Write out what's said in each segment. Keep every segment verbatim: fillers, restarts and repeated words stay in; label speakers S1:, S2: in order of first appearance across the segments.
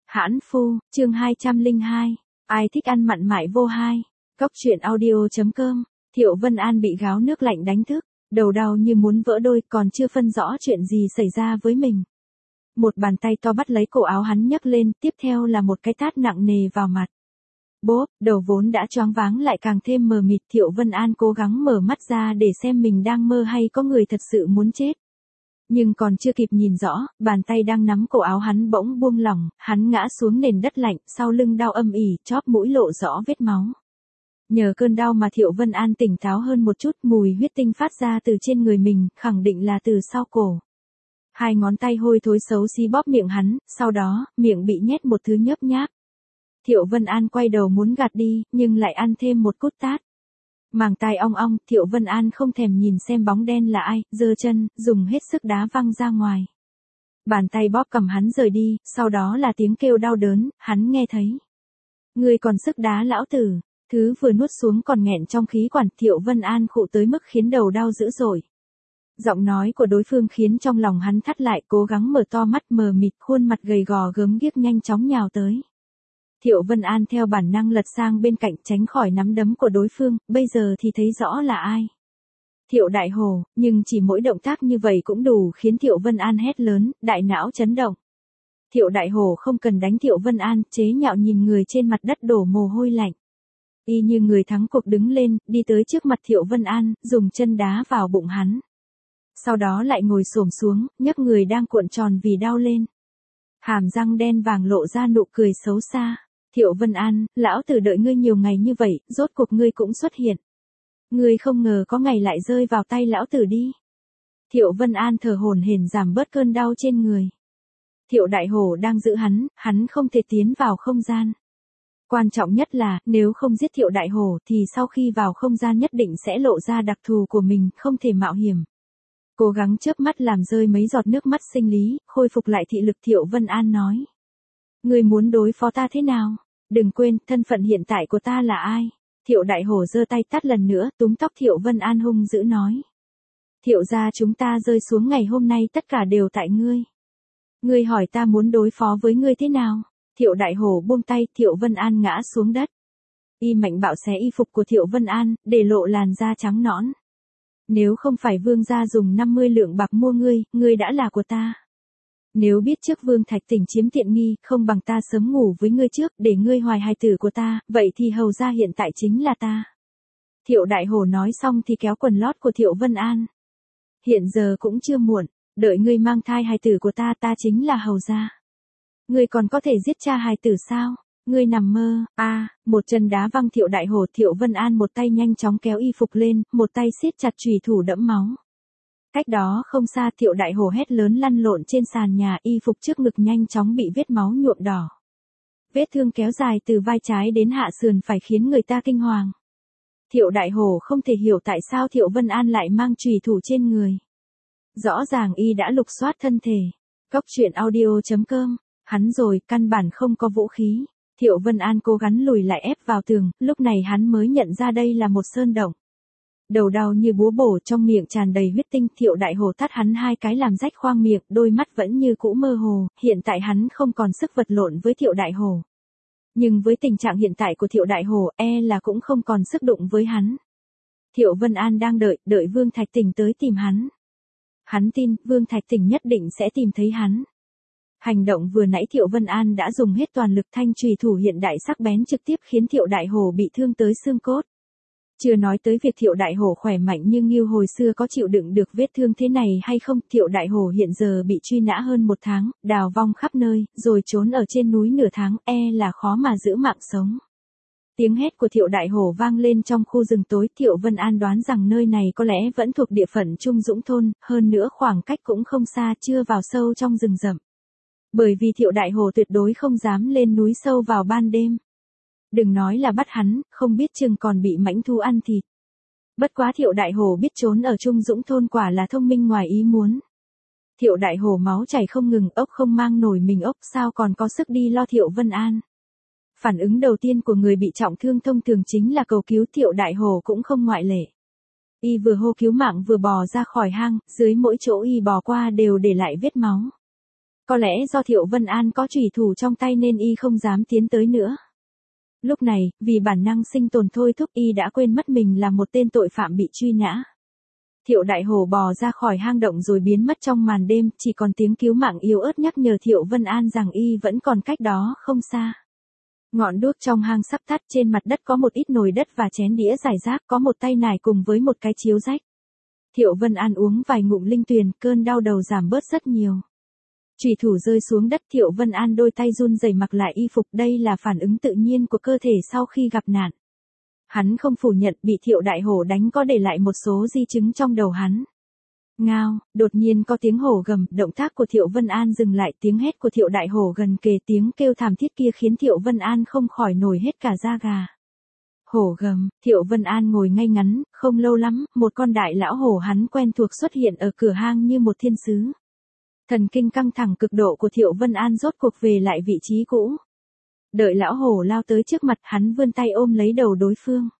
S1: Hãn phu, chương hai trăm lẻ hai. Ai thích ăn mặn mại vô hai. Cóc truyện audio chấm com. Thiệu Vân An bị gáo nước lạnh đánh thức, đầu đau như muốn vỡ đôi, còn chưa phân rõ chuyện gì xảy ra với mình. Một bàn tay to bắt lấy cổ áo hắn nhấc lên, tiếp theo là một cái tát nặng nề vào mặt. Bốp, đầu vốn đã choáng váng lại càng thêm mờ mịt. Thiệu Vân An cố gắng mở mắt ra để xem mình đang mơ hay có người thật sự muốn chết. Nhưng còn chưa kịp nhìn rõ, bàn tay đang nắm cổ áo hắn bỗng buông lỏng, hắn ngã xuống nền đất lạnh, sau lưng đau âm ỉ, chóp mũi lộ rõ vết máu. Nhờ cơn đau mà Thiệu Vân An tỉnh táo hơn một chút, mùi huyết tinh phát ra từ trên người mình, khẳng định là từ sau cổ. Hai ngón tay hôi thối xấu xí bóp miệng hắn, sau đó, miệng bị nhét một thứ nhớp nháp. Thiệu Vân An quay đầu muốn gạt đi, nhưng lại ăn thêm một cút tát. Màng tai ong ong, Thiệu Vân An không thèm nhìn xem bóng đen là ai, giơ chân, dùng hết sức đá văng ra ngoài. Bàn tay bóp cầm hắn rời đi, sau đó là tiếng kêu đau đớn, hắn nghe thấy. Ngươi còn sức đá lão tử, thứ vừa nuốt xuống còn nghẹn trong khí quản. Thiệu Vân An khụ tới mức khiến đầu đau dữ dội. Giọng nói của đối phương khiến trong lòng hắn thắt lại, cố gắng mở to mắt mờ mịt, khuôn mặt gầy gò gớm ghiếc nhanh chóng nhào tới. Thiệu Vân An theo bản năng lật sang bên cạnh tránh khỏi nắm đấm của đối phương, bây giờ thì thấy rõ là ai. Thiệu Đại Hồ, nhưng chỉ mỗi động tác như vậy cũng đủ khiến Thiệu Vân An hét lớn, đại não chấn động. Thiệu Đại Hồ không cần đánh Thiệu Vân An, chế nhạo nhìn người trên mặt đất đổ mồ hôi lạnh. Y như người thắng cuộc đứng lên, đi tới trước mặt Thiệu Vân An, dùng chân đá vào bụng hắn. Sau đó lại ngồi xổm xuống, nhấc người đang cuộn tròn vì đau lên. Hàm răng đen vàng lộ ra nụ cười xấu xa. Thiệu Vân An, lão tử đợi ngươi nhiều ngày như vậy, rốt cuộc ngươi cũng xuất hiện. Ngươi không ngờ có ngày lại rơi vào tay lão tử đi. Thiệu Vân An thở hổn hển giảm bớt cơn đau trên người. Thiệu Đại Hồ đang giữ hắn, hắn không thể tiến vào không gian. Quan trọng nhất là, nếu không giết Thiệu Đại Hồ thì sau khi vào không gian nhất định sẽ lộ ra đặc thù của mình, không thể mạo hiểm. Cố gắng chớp mắt làm rơi mấy giọt nước mắt sinh lý, khôi phục lại thị lực. Thiệu Vân An nói. Ngươi muốn đối phó ta thế nào? Đừng quên, thân phận hiện tại của ta là ai? Thiệu Đại Hồ giơ tay tát lần nữa, túm tóc Thiệu Vân An hung dữ nói. Thiệu gia chúng ta rơi xuống ngày hôm nay tất cả đều tại ngươi. Ngươi hỏi ta muốn đối phó với ngươi thế nào? Thiệu Đại Hồ buông tay, Thiệu Vân An ngã xuống đất. Y mạnh bạo xé y phục của Thiệu Vân An, để lộ làn da trắng nõn. Nếu không phải vương gia dùng năm mươi lượng bạc mua ngươi, ngươi đã là của ta. Nếu biết trước Vương Thạch Tỉnh chiếm tiện nghi, không bằng ta sớm ngủ với ngươi trước, để ngươi hoài hài tử của ta, vậy thì hầu gia hiện tại chính là ta. Thiệu Đại Hồ nói xong thì kéo quần lót của Thiệu Vân An. Hiện giờ cũng chưa muộn, đợi ngươi mang thai hài tử của ta, ta chính là hầu gia. Ngươi còn có thể giết cha hài tử sao? Ngươi nằm mơ. A, à, một chân đá văng Thiệu Đại Hồ. Thiệu Vân An một tay nhanh chóng kéo y phục lên, một tay siết chặt chùy thủ đẫm máu. Cách đó không xa, Thiệu Đại Hồ hét lớn lăn lộn trên sàn nhà, y phục trước ngực nhanh chóng bị vết máu nhuộm đỏ. Vết thương kéo dài từ vai trái đến hạ sườn phải khiến người ta kinh hoàng. Thiệu Đại Hồ không thể hiểu tại sao Thiệu Vân An lại mang chùy thủ trên người. Rõ ràng y đã lục soát thân thể. Cóc truyện audio chấm com. Hắn rồi, căn bản không có vũ khí. Thiệu Vân An cố gắng lùi lại ép vào tường, lúc này hắn mới nhận ra đây là một sơn động. Đầu đau như búa bổ, trong miệng tràn đầy huyết tinh. Thiệu Đại Hồ tát hắn hai cái làm rách khoang miệng, đôi mắt vẫn như cũ mơ hồ, hiện tại hắn không còn sức vật lộn với Thiệu Đại Hồ. Nhưng với tình trạng hiện tại của Thiệu Đại Hồ, e là cũng không còn sức đụng với hắn. Thiệu Vân An đang đợi, đợi Vương Thạch Tỉnh tới tìm hắn. Hắn tin, Vương Thạch Tỉnh nhất định sẽ tìm thấy hắn. Hành động vừa nãy Thiệu Vân An đã dùng hết toàn lực, thanh chùy thủ hiện đại sắc bén trực tiếp khiến Thiệu Đại Hồ bị thương tới xương cốt. Chưa nói tới việc Thiệu Đại Hồ khỏe mạnh nhưng như hồi xưa có chịu đựng được vết thương thế này hay không. Thiệu Đại Hồ hiện giờ bị truy nã hơn một tháng, đào vong khắp nơi, rồi trốn ở trên núi nửa tháng, e là khó mà giữ mạng sống. Tiếng hét của Thiệu Đại Hồ vang lên trong khu rừng tối. Thiệu Vân An đoán rằng nơi này có lẽ vẫn thuộc địa phận Trung Dũng thôn, hơn nữa khoảng cách cũng không xa, chưa vào sâu trong rừng rậm. Bởi vì Thiệu Đại Hồ tuyệt đối không dám lên núi sâu vào ban đêm. Đừng nói là bắt hắn, không biết chừng còn bị mãnh thú ăn thịt. Bất quá Thiệu Đại Hồ biết trốn ở Trung Dũng thôn quả là thông minh ngoài ý muốn. Thiệu Đại Hồ máu chảy không ngừng, ốc không mang nổi mình ốc, sao còn có sức đi lo Thiệu Vân An. Phản ứng đầu tiên của người bị trọng thương thông thường chính là cầu cứu. Thiệu Đại Hồ cũng không ngoại lệ. Y vừa hô cứu mạng vừa bò ra khỏi hang, dưới mỗi chỗ y bò qua đều để lại vết máu. Có lẽ do Thiệu Vân An có chủy thủ trong tay nên y không dám tiến tới nữa. Lúc này, vì bản năng sinh tồn thôi thúc y đã quên mất mình là một tên tội phạm bị truy nã. Thiệu Đại Hổ bò ra khỏi hang động rồi biến mất trong màn đêm, chỉ còn tiếng cứu mạng yếu ớt nhắc nhở Thiệu Vân An rằng y vẫn còn cách đó không xa. Ngọn đuốc trong hang sắp tắt, trên mặt đất có một ít nồi đất và chén đĩa rải rác, có một tay nải cùng với một cái chiếu rách. Thiệu Vân An uống vài ngụm linh tuyền, cơn đau đầu giảm bớt rất nhiều. Chủy thủ rơi xuống đất, Thiệu Vân An đôi tay run rẩy mặc lại y phục, đây là phản ứng tự nhiên của cơ thể sau khi gặp nạn. Hắn không phủ nhận bị Thiệu Đại Hổ đánh có để lại một số di chứng trong đầu hắn. Ngao, đột nhiên có tiếng hổ gầm, động tác của Thiệu Vân An dừng lại, tiếng hét của Thiệu Đại Hổ gần kề, tiếng kêu thảm thiết kia khiến Thiệu Vân An không khỏi nổi hết cả da gà. Hổ gầm, Thiệu Vân An ngồi ngay ngắn, không lâu lắm, một con đại lão hổ hắn quen thuộc xuất hiện ở cửa hang như một thiên sứ. Thần kinh căng thẳng cực độ của Thiệu Vân An rốt cuộc về lại vị trí cũ. Đợi lão hổ lao tới trước mặt, hắn vươn tay ôm lấy đầu đối phương.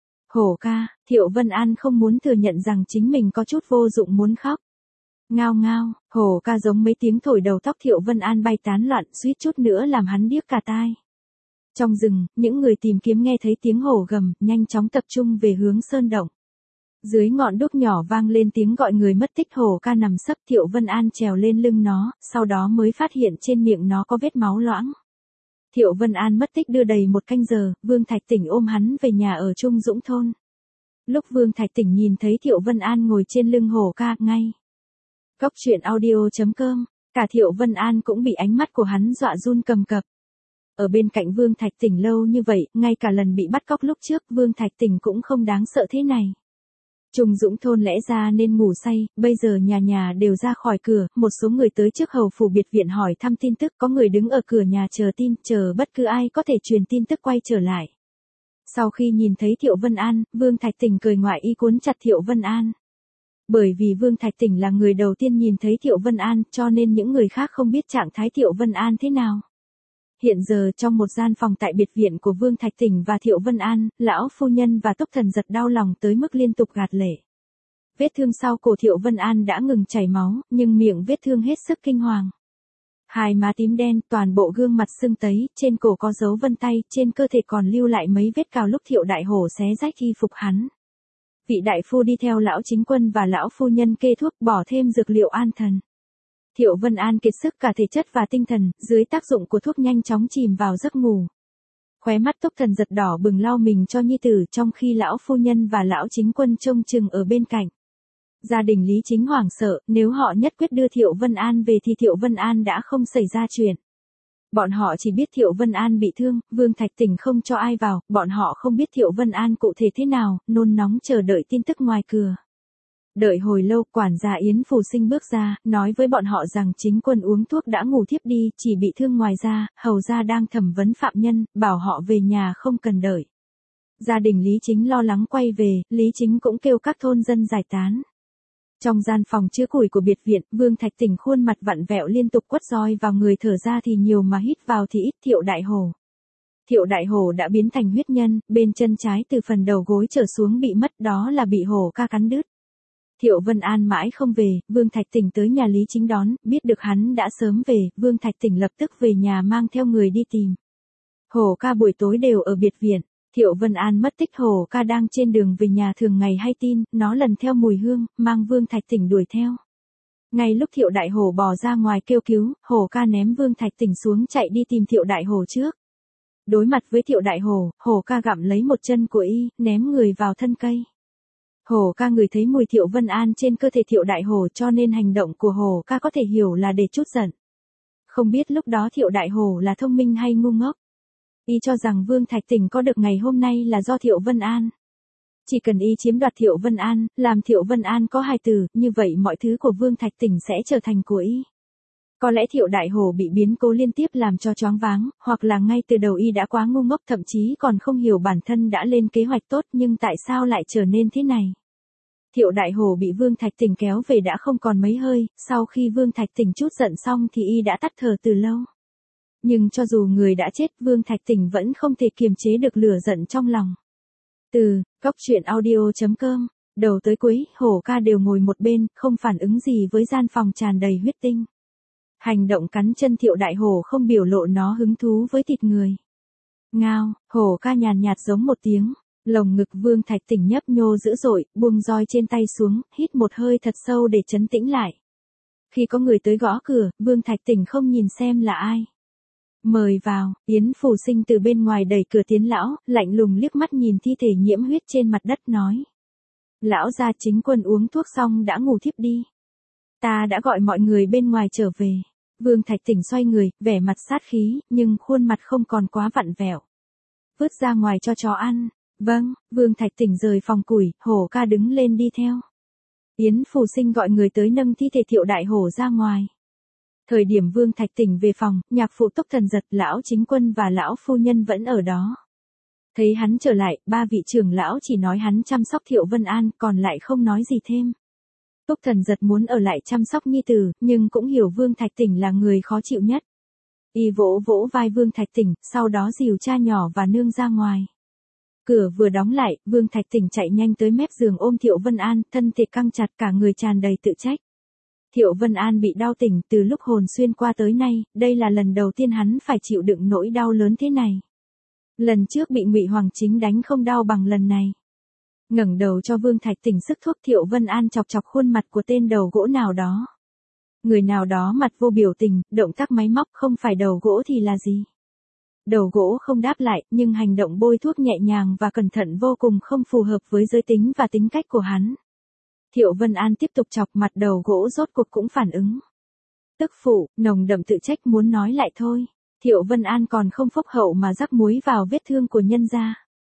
S1: Hổ ca, Thiệu Vân An không muốn thừa nhận rằng chính mình có chút vô dụng muốn khóc. Ngao ngao, hổ ca giống mấy tiếng thổi đầu tóc Thiệu Vân An bay tán loạn, suýt chút nữa làm hắn điếc cả tai. Trong rừng, những người tìm kiếm nghe thấy tiếng hổ gầm, nhanh chóng tập trung về hướng sơn động. Dưới ngọn đuốc nhỏ vang lên tiếng gọi người mất tích, hổ ca nằm sấp, Thiệu Vân An trèo lên lưng nó, sau đó mới phát hiện trên miệng nó có vết máu loãng. Thiệu Vân An mất tích đưa đầy một canh giờ, Vương Thạch Tỉnh ôm hắn về nhà ở Trung Dũng thôn. Lúc Vương Thạch Tỉnh nhìn thấy Thiệu Vân An ngồi trên lưng hổ ca, ngay. Cốc truyện audio chấm com, cả Thiệu Vân An cũng bị ánh mắt của hắn dọa run cầm cập. Ở bên cạnh Vương Thạch Tỉnh lâu như vậy, ngay cả lần bị bắt cóc lúc trước, Vương Thạch Tỉnh cũng không đáng sợ thế này. Trung Dũng thôn lẽ ra nên ngủ say, bây giờ nhà nhà đều ra khỏi cửa, một số người tới trước hầu phủ biệt viện hỏi thăm tin tức, có người đứng ở cửa nhà chờ tin, chờ bất cứ ai có thể truyền tin tức quay trở lại. Sau khi nhìn thấy Thiệu Vân An, Vương Thạch Tỉnh cười ngoại ý cuốn chặt Thiệu Vân An. Bởi vì Vương Thạch Tỉnh là người đầu tiên nhìn thấy Thiệu Vân An, cho nên những người khác không biết trạng thái Thiệu Vân An thế nào. Hiện giờ trong một gian phòng tại biệt viện của Vương Thạch Tỉnh và Thiệu Vân An, lão phu nhân và Túc Thần Giật đau lòng tới mức liên tục gạt lệ. Vết thương sau cổ Thiệu Vân An đã ngừng chảy máu, nhưng miệng vết thương hết sức kinh hoàng. Hai má tím đen, toàn bộ gương mặt sưng tấy, trên cổ có dấu vân tay, trên cơ thể còn lưu lại mấy vết cào lúc Thiệu Đại Hổ xé rách y phục hắn. Vị đại phu đi theo lão chính quân và lão phu nhân kê thuốc, bỏ thêm dược liệu an thần. Thiệu Vân An kiệt sức cả thể chất và tinh thần, dưới tác dụng của thuốc nhanh chóng chìm vào giấc ngủ. Khóe mắt Túc Thần Giật đỏ bừng lau mình cho nhi tử, trong khi lão phu nhân và lão chính quân trông chừng ở bên cạnh. Gia đình Lý Chính hoảng sợ, nếu họ nhất quyết đưa Thiệu Vân An về thì Thiệu Vân An đã không xảy ra chuyện. Bọn họ chỉ biết Thiệu Vân An bị thương, Vương Thạch Tỉnh không cho ai vào, bọn họ không biết Thiệu Vân An cụ thể thế nào, nôn nóng chờ đợi tin tức ngoài cửa. Đợi hồi lâu, quản gia Yến Phù Sinh bước ra, nói với bọn họ rằng chính quân uống thuốc đã ngủ thiếp đi, chỉ bị thương ngoài da, hầu gia đang thẩm vấn phạm nhân, bảo họ về nhà không cần đợi. Gia đình Lý Chính lo lắng quay về, Lý Chính cũng kêu các thôn dân giải tán. Trong gian phòng chứa củi của biệt viện, Vương Thạch Tỉnh khuôn mặt vặn vẹo liên tục quất roi vào người, thở ra thì nhiều mà hít vào thì ít. Thiệu Đại Hổ. Thiệu Đại Hổ đã biến thành huyết nhân, bên chân trái từ phần đầu gối trở xuống bị mất, đó là bị hổ ca cắn đứt. Thiệu Vân An mãi không về, Vương Thạch Tỉnh tới nhà Lý Chính đón, biết được hắn đã sớm về, Vương Thạch Tỉnh lập tức về nhà mang theo người đi tìm. Hổ ca buổi tối đều ở biệt viện, Thiệu Vân An mất tích, hổ ca đang trên đường về nhà thường ngày hay tin, nó lần theo mùi hương, mang Vương Thạch Tỉnh đuổi theo. Ngay lúc Thiệu Đại Hổ bò ra ngoài kêu cứu, hổ ca ném Vương Thạch Tỉnh xuống chạy đi tìm Thiệu Đại Hổ trước. Đối mặt với Thiệu Đại Hổ, hổ ca gặm lấy một chân của y, ném người vào thân cây. Hổ ca ngửi thấy mùi Thiệu Vân An trên cơ thể Thiệu Đại Hổ, cho nên hành động của hổ ca có thể hiểu là để trút giận. Không biết lúc đó Thiệu Đại Hổ là thông minh hay ngu ngốc. Y cho rằng Vương Thạch Tỉnh có được ngày hôm nay là do Thiệu Vân An. Chỉ cần y chiếm đoạt Thiệu Vân An, làm Thiệu Vân An có hài tử, như vậy mọi thứ của Vương Thạch Tỉnh sẽ trở thành của y. Có lẽ Thiệu Đại Hổ bị biến cố liên tiếp làm cho choáng váng, hoặc là ngay từ đầu y đã quá ngu ngốc, thậm chí còn không hiểu bản thân đã lên kế hoạch tốt, nhưng tại sao lại trở nên thế này. Thiệu Đại Hổ bị Vương Thạch Tỉnh kéo về đã không còn mấy hơi, sau khi Vương Thạch Tỉnh trút giận xong thì y đã tắt thở từ lâu. Nhưng cho dù người đã chết, Vương Thạch Tỉnh vẫn không thể kiềm chế được lửa giận trong lòng. Từ cốc truyện audio chấm com, đầu tới cuối, hổ ca đều ngồi một bên, không phản ứng gì với gian phòng tràn đầy huyết tinh. Hành động cắn chân Thiệu Đại Hổ không biểu lộ nó hứng thú với thịt người. Ngao, hổ ca nhàn nhạt giống một tiếng, lồng ngực Vương Thạch Tỉnh nhấp nhô dữ dội, buông roi trên tay xuống, hít một hơi thật sâu để trấn tĩnh lại. Khi có người tới gõ cửa, Vương Thạch Tỉnh không nhìn xem là ai. Mời vào, Yến Phù Sinh từ bên ngoài đẩy cửa tiến lão, lạnh lùng liếc mắt nhìn thi thể nhiễm huyết trên mặt đất nói. Lão gia chính quân uống thuốc xong đã ngủ thiếp đi. Ta đã gọi mọi người bên ngoài trở về. Vương Thạch Tỉnh xoay người, vẻ mặt sát khí, nhưng khuôn mặt không còn quá vặn vẹo. Vứt ra ngoài cho chó ăn. Vâng, Vương Thạch Tỉnh rời phòng củi, hổ ca đứng lên đi theo. Yến Phù Sinh gọi người tới nâng thi thể Thiệu Đại Hổ ra ngoài. Thời điểm Vương Thạch Tỉnh về phòng, nhạc phụ Túc Thần Giật, lão chính quân và lão phu nhân vẫn ở đó. Thấy hắn trở lại, ba vị trưởng lão chỉ nói hắn chăm sóc Thiệu Vân An, còn lại không nói gì thêm. Túc Thần Giật muốn ở lại chăm sóc nhi tử, nhưng cũng hiểu Vương Thạch Tỉnh là người khó chịu nhất. Y vỗ vỗ vai Vương Thạch Tỉnh, sau đó dìu cha nhỏ và nương ra ngoài. Cửa vừa đóng lại, Vương Thạch Tỉnh chạy nhanh tới mép giường ôm Thiệu Vân An, thân thể căng chặt, cả người tràn đầy tự trách. Thiệu Vân An bị đau tỉnh từ lúc hồn xuyên qua tới nay, đây là lần đầu tiên hắn phải chịu đựng nỗi đau lớn thế này. Lần trước bị Ngụy Hoàng Chính đánh không đau bằng lần này. Ngẩng đầu cho Vương Thạch Tỉnh sức thuốc, Thiệu Vân An chọc chọc khuôn mặt của tên đầu gỗ nào đó. Người nào đó mặt vô biểu tình, động tác máy móc, không phải đầu gỗ thì là gì? Đầu gỗ không đáp lại, nhưng hành động bôi thuốc nhẹ nhàng và cẩn thận vô cùng không phù hợp với giới tính và tính cách của hắn. Thiệu Vân An tiếp tục chọc, mặt đầu gỗ rốt cuộc cũng phản ứng. Tức phụ, nồng đậm tự trách muốn nói lại thôi. Thiệu Vân An còn không phúc hậu mà rắc muối vào vết thương của nhân gia.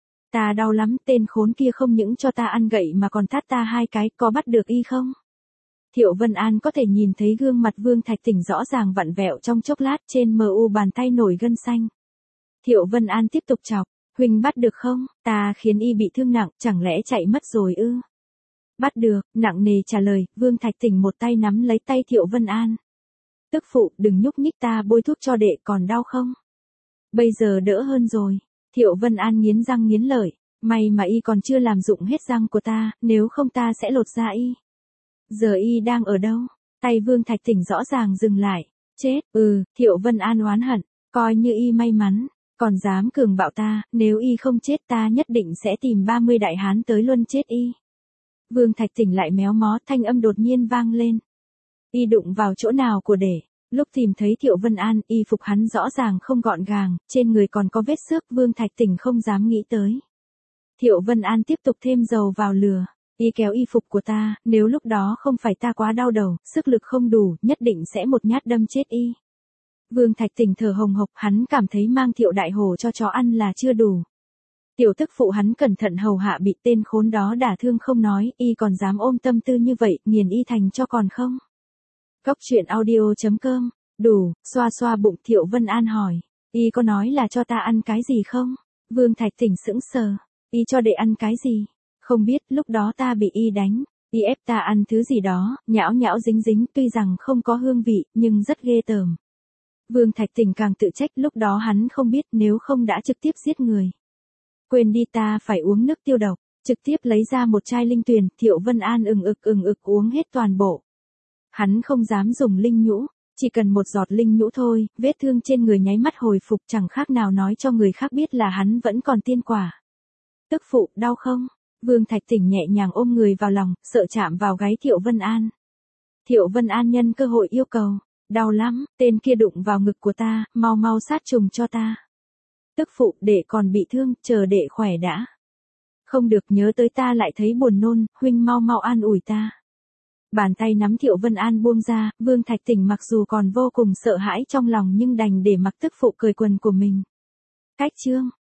S1: Ta đau lắm, tên khốn kia không những cho ta ăn gậy mà còn tát ta hai cái, có bắt được y không? Thiệu Vân An có thể nhìn thấy gương mặt Vương Thạch Tỉnh rõ ràng vặn vẹo trong chốc lát, trên mờ u bàn tay nổi gân xanh. Thiệu Vân An tiếp tục chọc, huynh bắt được không? Ta khiến y bị thương nặng, chẳng lẽ chạy mất rồi ư? Bắt được, nặng nề trả lời, Vương Thạch Tỉnh một tay nắm lấy tay Thiệu Vân An. Tức phụ, đừng nhúc nhích, ta bôi thuốc cho đệ, còn đau không? Bây giờ đỡ hơn rồi. Thiệu Vân An nghiến răng nghiến lợi, may mà y còn chưa làm rụng hết răng của ta, nếu không ta sẽ lột da y. Giờ y đang ở đâu? Tay Vương Thạch Tỉnh rõ ràng dừng lại. Chết, ừ, Thiệu Vân An oán hận, coi như y may mắn, còn dám cường bạo ta, nếu y không chết ta nhất định sẽ tìm ba mươi đại hán tới luân chết y. Vương Thạch Tỉnh lại méo mó, thanh âm đột nhiên vang lên. Y đụng vào chỗ nào của đệ? Lúc tìm thấy Thiệu Vân An, y phục hắn rõ ràng không gọn gàng, trên người còn có vết xước, Vương Thạch Tỉnh không dám nghĩ tới. Thiệu Vân An tiếp tục thêm dầu vào lửa. Y kéo y phục của ta, nếu lúc đó không phải ta quá đau đầu, sức lực không đủ, nhất định sẽ một nhát đâm chết y. Vương Thạch Tỉnh thở hồng hộc, hắn cảm thấy mang Thiệu Đại Hổ cho chó ăn là chưa đủ. Tiểu tức phụ hắn cẩn thận hầu hạ bị tên khốn đó đả thương không nói, y còn dám ôm tâm tư như vậy, nghiền y thành cho còn không? Cốc truyện audio chấm com, đủ, xoa xoa bụng Thiệu Vân An hỏi, y có nói là cho ta ăn cái gì không? Vương Thạch Tỉnh sững sờ, y cho đệ ăn cái gì? Không biết, lúc đó ta bị y đánh, y ép ta ăn thứ gì đó, nhão nhão dính dính, tuy rằng không có hương vị, nhưng rất ghê tởm. Vương Thạch Tỉnh càng tự trách, lúc đó hắn không biết, nếu không đã trực tiếp giết người. Quên đi, ta phải uống nước tiêu độc, trực tiếp lấy ra một chai linh tuyền, Thiệu Vân An ừng ực ừng ực uống hết toàn bộ. Hắn không dám dùng linh nhũ, chỉ cần một giọt linh nhũ thôi, vết thương trên người nháy mắt hồi phục, chẳng khác nào nói cho người khác biết là hắn vẫn còn tiên quả. Tức phụ, đau không? Vương Thạch Tỉnh nhẹ nhàng ôm người vào lòng, sợ chạm vào gáy Thiệu Vân An. Thiệu Vân An nhân cơ hội yêu cầu, đau lắm, tên kia đụng vào ngực của ta, mau mau sát trùng cho ta. Tức phụ, đệ còn bị thương, chờ đệ khỏe đã. Không được, nhớ tới ta lại thấy buồn nôn, huynh mau mau an ủi ta. Bàn tay nắm Thiệu Vân An buông ra, Vương Thạch Tỉnh mặc dù còn vô cùng sợ hãi trong lòng nhưng đành để mặc tức phụ cởi quần của mình. Cách chương